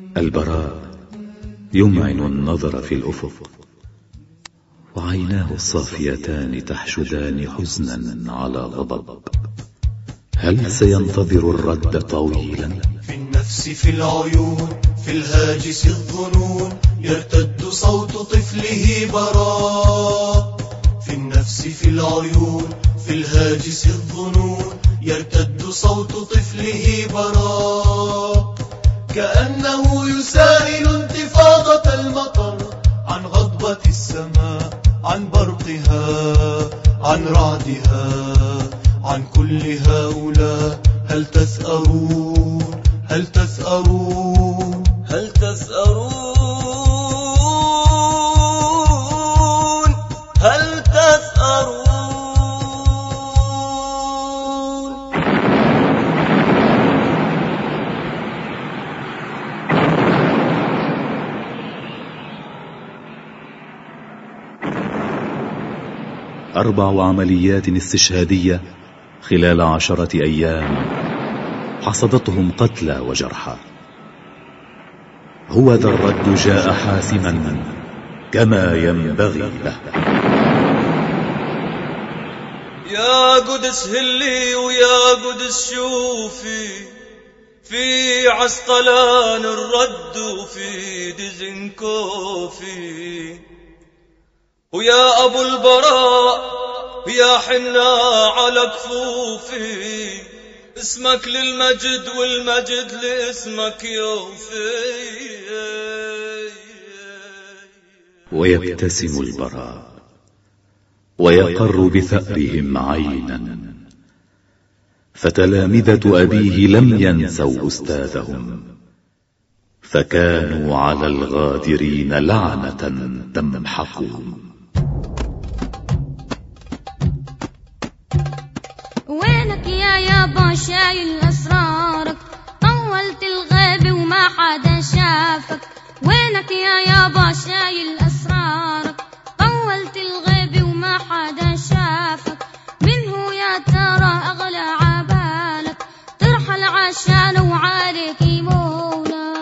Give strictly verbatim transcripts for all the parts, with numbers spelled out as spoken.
البراء يمعن النظر في الأفق، وعيناه الصافيتان تحشدان حزنا على غضب. هل سينتظر الرد طويلا؟ في النفس في العيون في الهاجس الظنون يرتد صوت طفله براء. في النفس في العيون في الهاجس الظنون يرتد صوت طفله براء. كأنه يسائل انتفاضة المطر عن غضبة السماء، عن برقها، عن رعدها، عن كل هؤلاء. هل تثأرون؟ هل تثأرون؟ هل تثأرون؟ هل تثأرون؟ أربع عمليات استشهادية خلال عشرة أيام حصدتهم قتلى وجرحى. هو ذا الرد جاء حاسما كما ينبغي له. يا قدس هلي ويا قدس شوفي، في عسقلان الرد وفي دزنكوفي، ويا أبو البراء يا حنا على كفوفي، اسمك للمجد والمجد لاسمك يوفي. ويبتسم البراء ويقر بثأرهم عينا، فتلامذة أبيه لم ينسوا أستاذهم، فكانوا على الغادرين لعنة تمحقهم. وينك يا يابا شايل أسرارك، طولت الغيب وما حدا شافك. وينك يا يابا شايل أسرارك، طولت الغيب وما حدا شافك. منه يا ترى أغلى عبالك، ترحل عشان وعارك يمونا.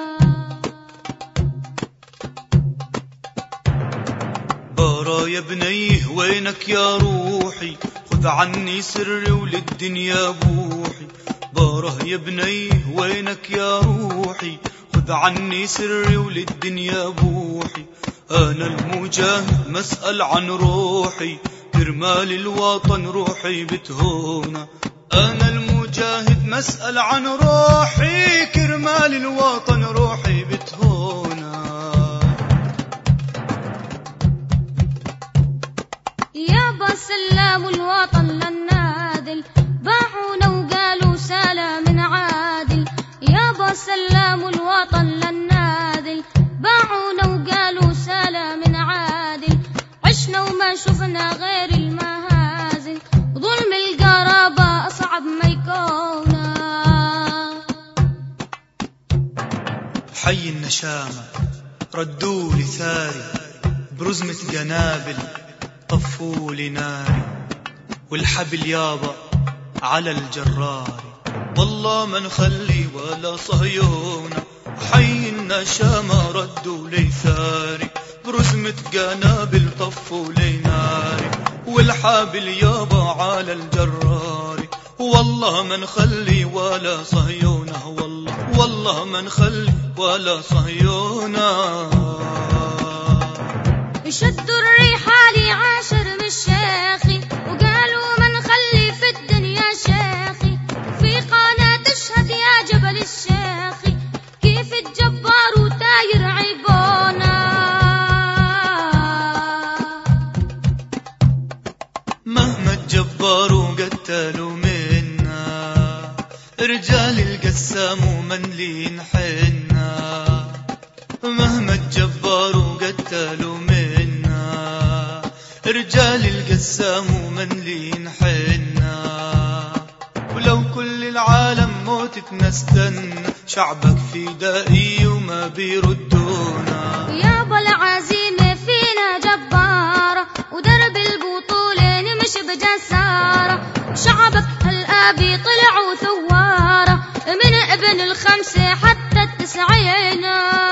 برا يا بنيه وينك يا روحي، خذ عني سري وللدنيا بوحي. باره يا بنيه وينك يا روحي، خذ عني سري وللدنيا بوحي. أنا المجاهد مسأل عن روحي، كرمال الوطن روحي بتهونا. أنا المجاهد مسأل عن روحي، كرمال الوطن روحي بتهونا. يابا سلام الوطن للنادل، باعونا وقالوا سلام عادل. يابا سلام الوطن للنادل، باعونا وقالوا سلام عادل. عشنا وما شفنا غير المهازل، ظلم القرابة أصعب ما يكون. حي النشامة ردوا لي ثاري، برزمة قنابل طفوا لي ناري. والحبل يابا على الجرار، والله ما نخلي ولا صهيونة. حي النشامة ردوا لي ثاري، برزمة قنابل طفوا لي ناري. والحبل يابا على الجرار، والله ما نخلي ولا صهيونة. والله والله ما نخلي ولا صهيونة. شدوا الرحال عاشر من الشيخي، وقالوا ما نخلي في الدنيا شيخي. في قناة تشهد يا جبل الشيخي، كيف الجبار وتاير عيبونا. مهما الجبار قتلوا منا، رجال القسام ومنلين حنا. مهما الجبار قتلوا منا، رجال القسام ومنلين حنا. ولو كل العالم موتت نستنى، شعبك فدائي وما بيردونا. يابا العزيمة فينا جبارة، ودرب البطولة نمشي بجسارة. شعبك هالآبي طلعوا ثوارة، من ابن الخمسة حتى التسعين.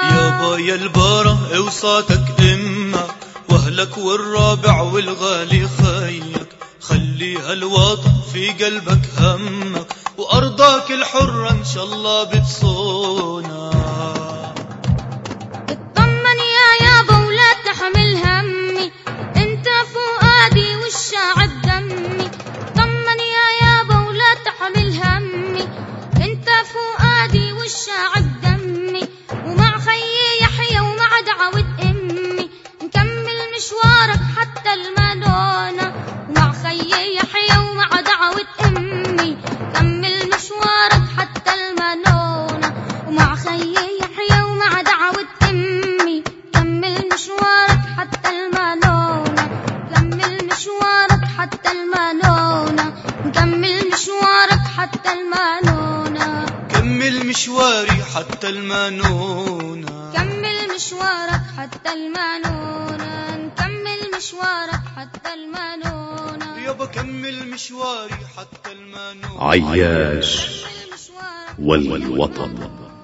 يابا يا البارة اوصاتك امك واهلك والرابع والغالي خيك، خلي هالوطن في قلبك همك وارضاك الحرة ان شاء الله بتصونك. اطمن يا يابا ولا تحمل همي، انت فؤادي والشعب دمي. اطمن يا يابا ولا تحمل همي، انت فؤادي والشعب دمي. ومع خيي يحيى ومع دعوة امي نكمل مشوارك حتى المنونة. ومع خيي يحيى ومع دعوة امي كمل مشوارك حتى المنونة. ومع خيي يحيى ومع دعوة امي كمل مشوارك حتى المنونة. كمل مشوارك حتى المنونة. كمل مشوارك حتى المنونة. كمل مشواري حتى المنونة. كمل مشوارك حتى المنونة. نكمل مشوارك حتى المنونة. يابا كمل مشواري حتى المنونة. عياش والوطن.